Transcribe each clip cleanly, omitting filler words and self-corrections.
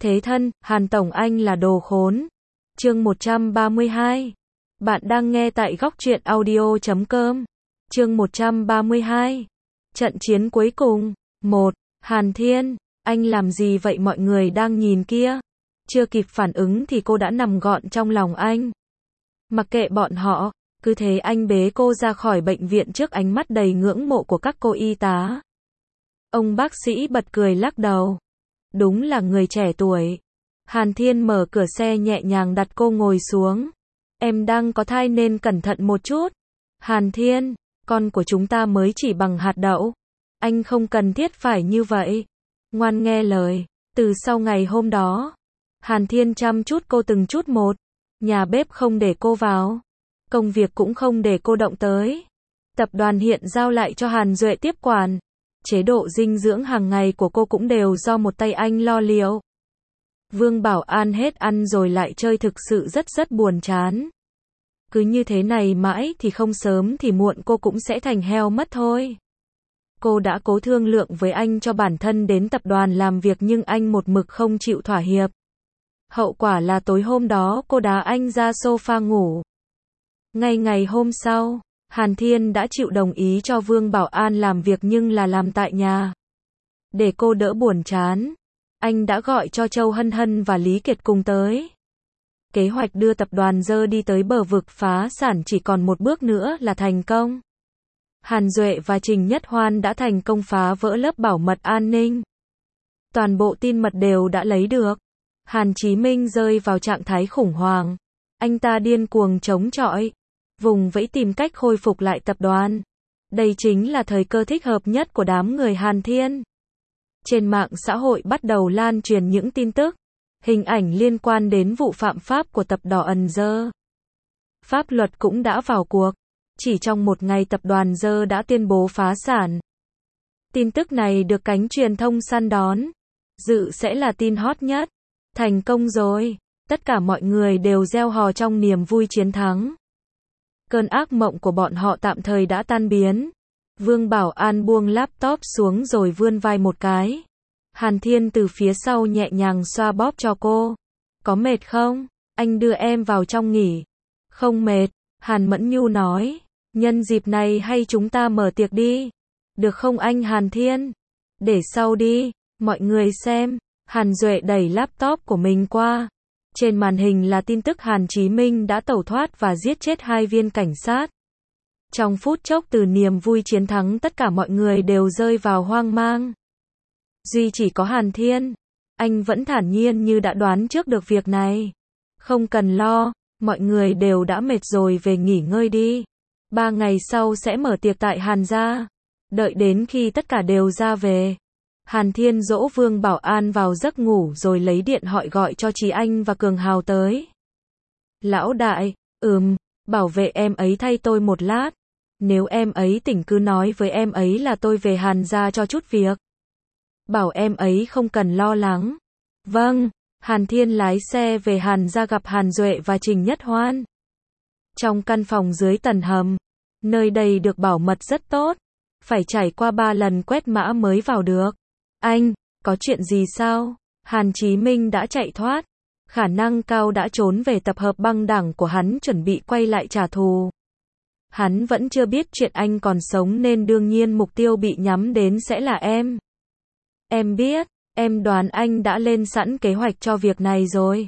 Thế thân, Hàn Tổng anh là đồ khốn. Chương 132. Bạn đang nghe tại góc truyện audio.com. Chương 132. Trận chiến cuối cùng. 1. Hàn Thiên, anh làm gì vậy, mọi người đang nhìn kia. Chưa kịp phản ứng thì cô đã nằm gọn trong lòng anh. Mặc kệ bọn họ, cứ thế anh bế cô ra khỏi bệnh viện trước ánh mắt đầy ngưỡng mộ của các cô y tá. Ông bác sĩ bật cười lắc đầu. Đúng là người trẻ tuổi. Hàn Thiên mở cửa xe nhẹ nhàng đặt cô ngồi xuống. Em đang có thai nên cẩn thận một chút. Hàn Thiên, con của chúng ta mới chỉ bằng hạt đậu. Anh không cần thiết phải như vậy. Ngoan nghe lời. Từ sau ngày hôm đó, Hàn Thiên chăm chút cô từng chút một. Nhà bếp không để cô vào. Công việc cũng không để cô động tới. Tập đoàn hiện giao lại cho Hàn Duệ tiếp quản. Chế độ dinh dưỡng hàng ngày của cô cũng đều do một tay anh lo liệu. Vương Bảo An hết ăn rồi lại chơi, thực sự rất buồn chán. Cứ như thế này mãi thì không sớm thì muộn cô cũng sẽ thành heo mất thôi. Cô đã cố thương lượng với anh cho bản thân đến tập đoàn làm việc nhưng anh một mực không chịu thỏa hiệp. Hậu quả là tối hôm đó cô đá anh ra sofa ngủ. Ngay ngày hôm sau, Hàn Thiên đã chịu đồng ý cho Vương Bảo An làm việc nhưng là làm tại nhà. Để cô đỡ buồn chán, anh đã gọi cho Châu Hân Hân và Lý Kiệt cùng tới. Kế hoạch đưa tập đoàn dơ đi tới bờ vực phá sản chỉ còn một bước nữa là thành công. Hàn Duệ và Trình Nhất Hoan đã thành công phá vỡ lớp bảo mật an ninh. Toàn bộ tin mật đều đã lấy được. Hàn Chí Minh rơi vào trạng thái khủng hoảng. Anh ta điên cuồng chống chọi, vùng vẫy tìm cách khôi phục lại tập đoàn. Đây chính là thời cơ thích hợp nhất của đám người Hàn Thiên. Trên mạng xã hội bắt đầu lan truyền những tin tức, hình ảnh liên quan đến vụ phạm pháp của tập đoàn Dơ. Pháp luật cũng đã vào cuộc. Chỉ trong một ngày tập đoàn Dơ đã tuyên bố phá sản. Tin tức này được cánh truyền thông săn đón. Dự sẽ là tin hot nhất. Thành công rồi. Tất cả mọi người đều reo hò trong niềm vui chiến thắng. Cơn ác mộng của bọn họ tạm thời đã tan biến. Vương Bảo An buông laptop xuống rồi vươn vai một cái. Hàn Thiên từ phía sau nhẹ nhàng xoa bóp cho cô. Có mệt không? Anh đưa em vào trong nghỉ. Không mệt, Hàn Mẫn Nhu nói. Nhân dịp này hay chúng ta mở tiệc đi. Được không anh Hàn Thiên? Để sau đi, mọi người xem. Hàn Duệ đẩy laptop của mình qua. Trên màn hình là tin tức Hàn Chí Minh đã tẩu thoát và giết chết 2 viên cảnh sát. Trong phút chốc từ niềm vui chiến thắng tất cả mọi người đều rơi vào hoang mang. Duy chỉ có Hàn Thiên. Anh vẫn thản nhiên như đã đoán trước được việc này. Không cần lo, mọi người đều đã mệt rồi, về nghỉ ngơi đi. 3 ngày sau sẽ mở tiệc tại Hàn gia. Đợi đến khi tất cả đều ra về. Hàn Thiên dỗ Vương Bảo An vào giấc ngủ rồi lấy điện thoại gọi cho Trí Anh và Cường Hào tới. Lão đại, bảo vệ em ấy thay tôi một lát. Nếu em ấy tỉnh cứ nói với em ấy là tôi về Hàn gia cho chút việc. Bảo em ấy không cần lo lắng. Vâng, Hàn Thiên lái xe về Hàn gia gặp Hàn Duệ và Trình Nhất Hoan. Trong căn phòng dưới tầng hầm, nơi đây được bảo mật rất tốt. Phải trải qua 3 lần quét mã mới vào được. Anh, có chuyện gì sao? Hàn Chí Minh đã chạy thoát. Khả năng cao đã trốn về tập hợp băng đảng của hắn chuẩn bị quay lại trả thù. Hắn vẫn chưa biết chuyện anh còn sống nên đương nhiên mục tiêu bị nhắm đến sẽ là em. Em biết, em đoán anh đã lên sẵn kế hoạch cho việc này rồi.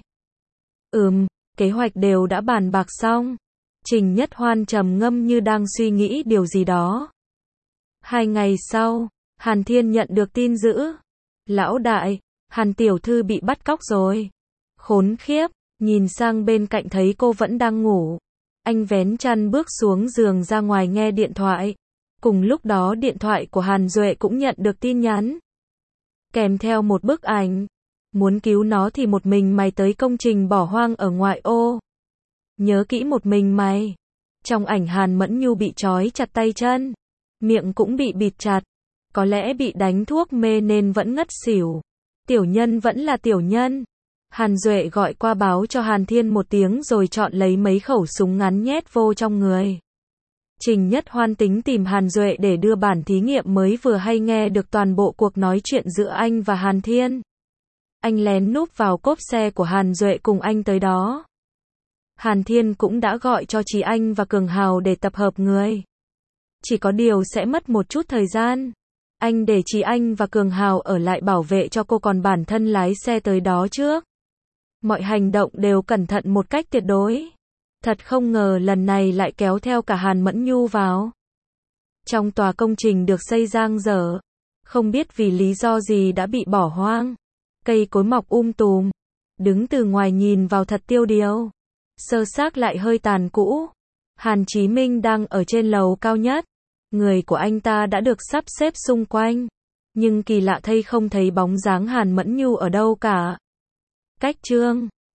Kế hoạch đều đã bàn bạc xong. Trình Nhất Hoan trầm ngâm như đang suy nghĩ điều gì đó. 2 ngày sau, Hàn Thiên nhận được tin dữ. Lão đại, Hàn tiểu thư bị bắt cóc rồi. Khốn khiếp, nhìn sang bên cạnh thấy cô vẫn đang ngủ. Anh vén chăn bước xuống giường ra ngoài nghe điện thoại. Cùng lúc đó điện thoại của Hàn Duệ cũng nhận được tin nhắn. Kèm theo một bức ảnh. Muốn cứu nó thì một mình mày tới công trình bỏ hoang ở ngoại ô. Nhớ kỹ, một mình mày. Trong ảnh Hàn Mẫn Nhu bị trói chặt tay chân. Miệng cũng bị bịt chặt. Có lẽ bị đánh thuốc mê nên vẫn ngất xỉu. Tiểu nhân vẫn là tiểu nhân. Hàn Duệ gọi qua báo cho Hàn Thiên một tiếng rồi chọn lấy mấy khẩu súng ngắn nhét vô trong người. Trình Nhất Hoan tính tìm Hàn Duệ để đưa bản thí nghiệm mới vừa hay nghe được toàn bộ cuộc nói chuyện giữa anh và Hàn Thiên. Anh lén núp vào cốp xe của Hàn Duệ cùng anh tới đó. Hàn Thiên cũng đã gọi cho Trí Anh và Cường Hào để tập hợp người. Chỉ có điều sẽ mất một chút thời gian. Anh để Trí Anh và Cường Hào ở lại bảo vệ cho cô, còn bản thân lái xe tới đó trước. Mọi hành động đều cẩn thận một cách tuyệt đối. Thật không ngờ lần này lại kéo theo cả Hàn Mẫn Nhu vào. Trong tòa công trình được xây dang dở, không biết vì lý do gì đã bị bỏ hoang. Cây cối mọc tùm, đứng từ ngoài nhìn vào thật tiêu điều. Sơ xác lại hơi tàn cũ. Hàn Chí Minh đang ở trên lầu cao nhất. Người của anh ta đã được sắp xếp xung quanh. Nhưng kỳ lạ thay không thấy bóng dáng Hàn Mẫn Nhu ở đâu cả. Cách Trương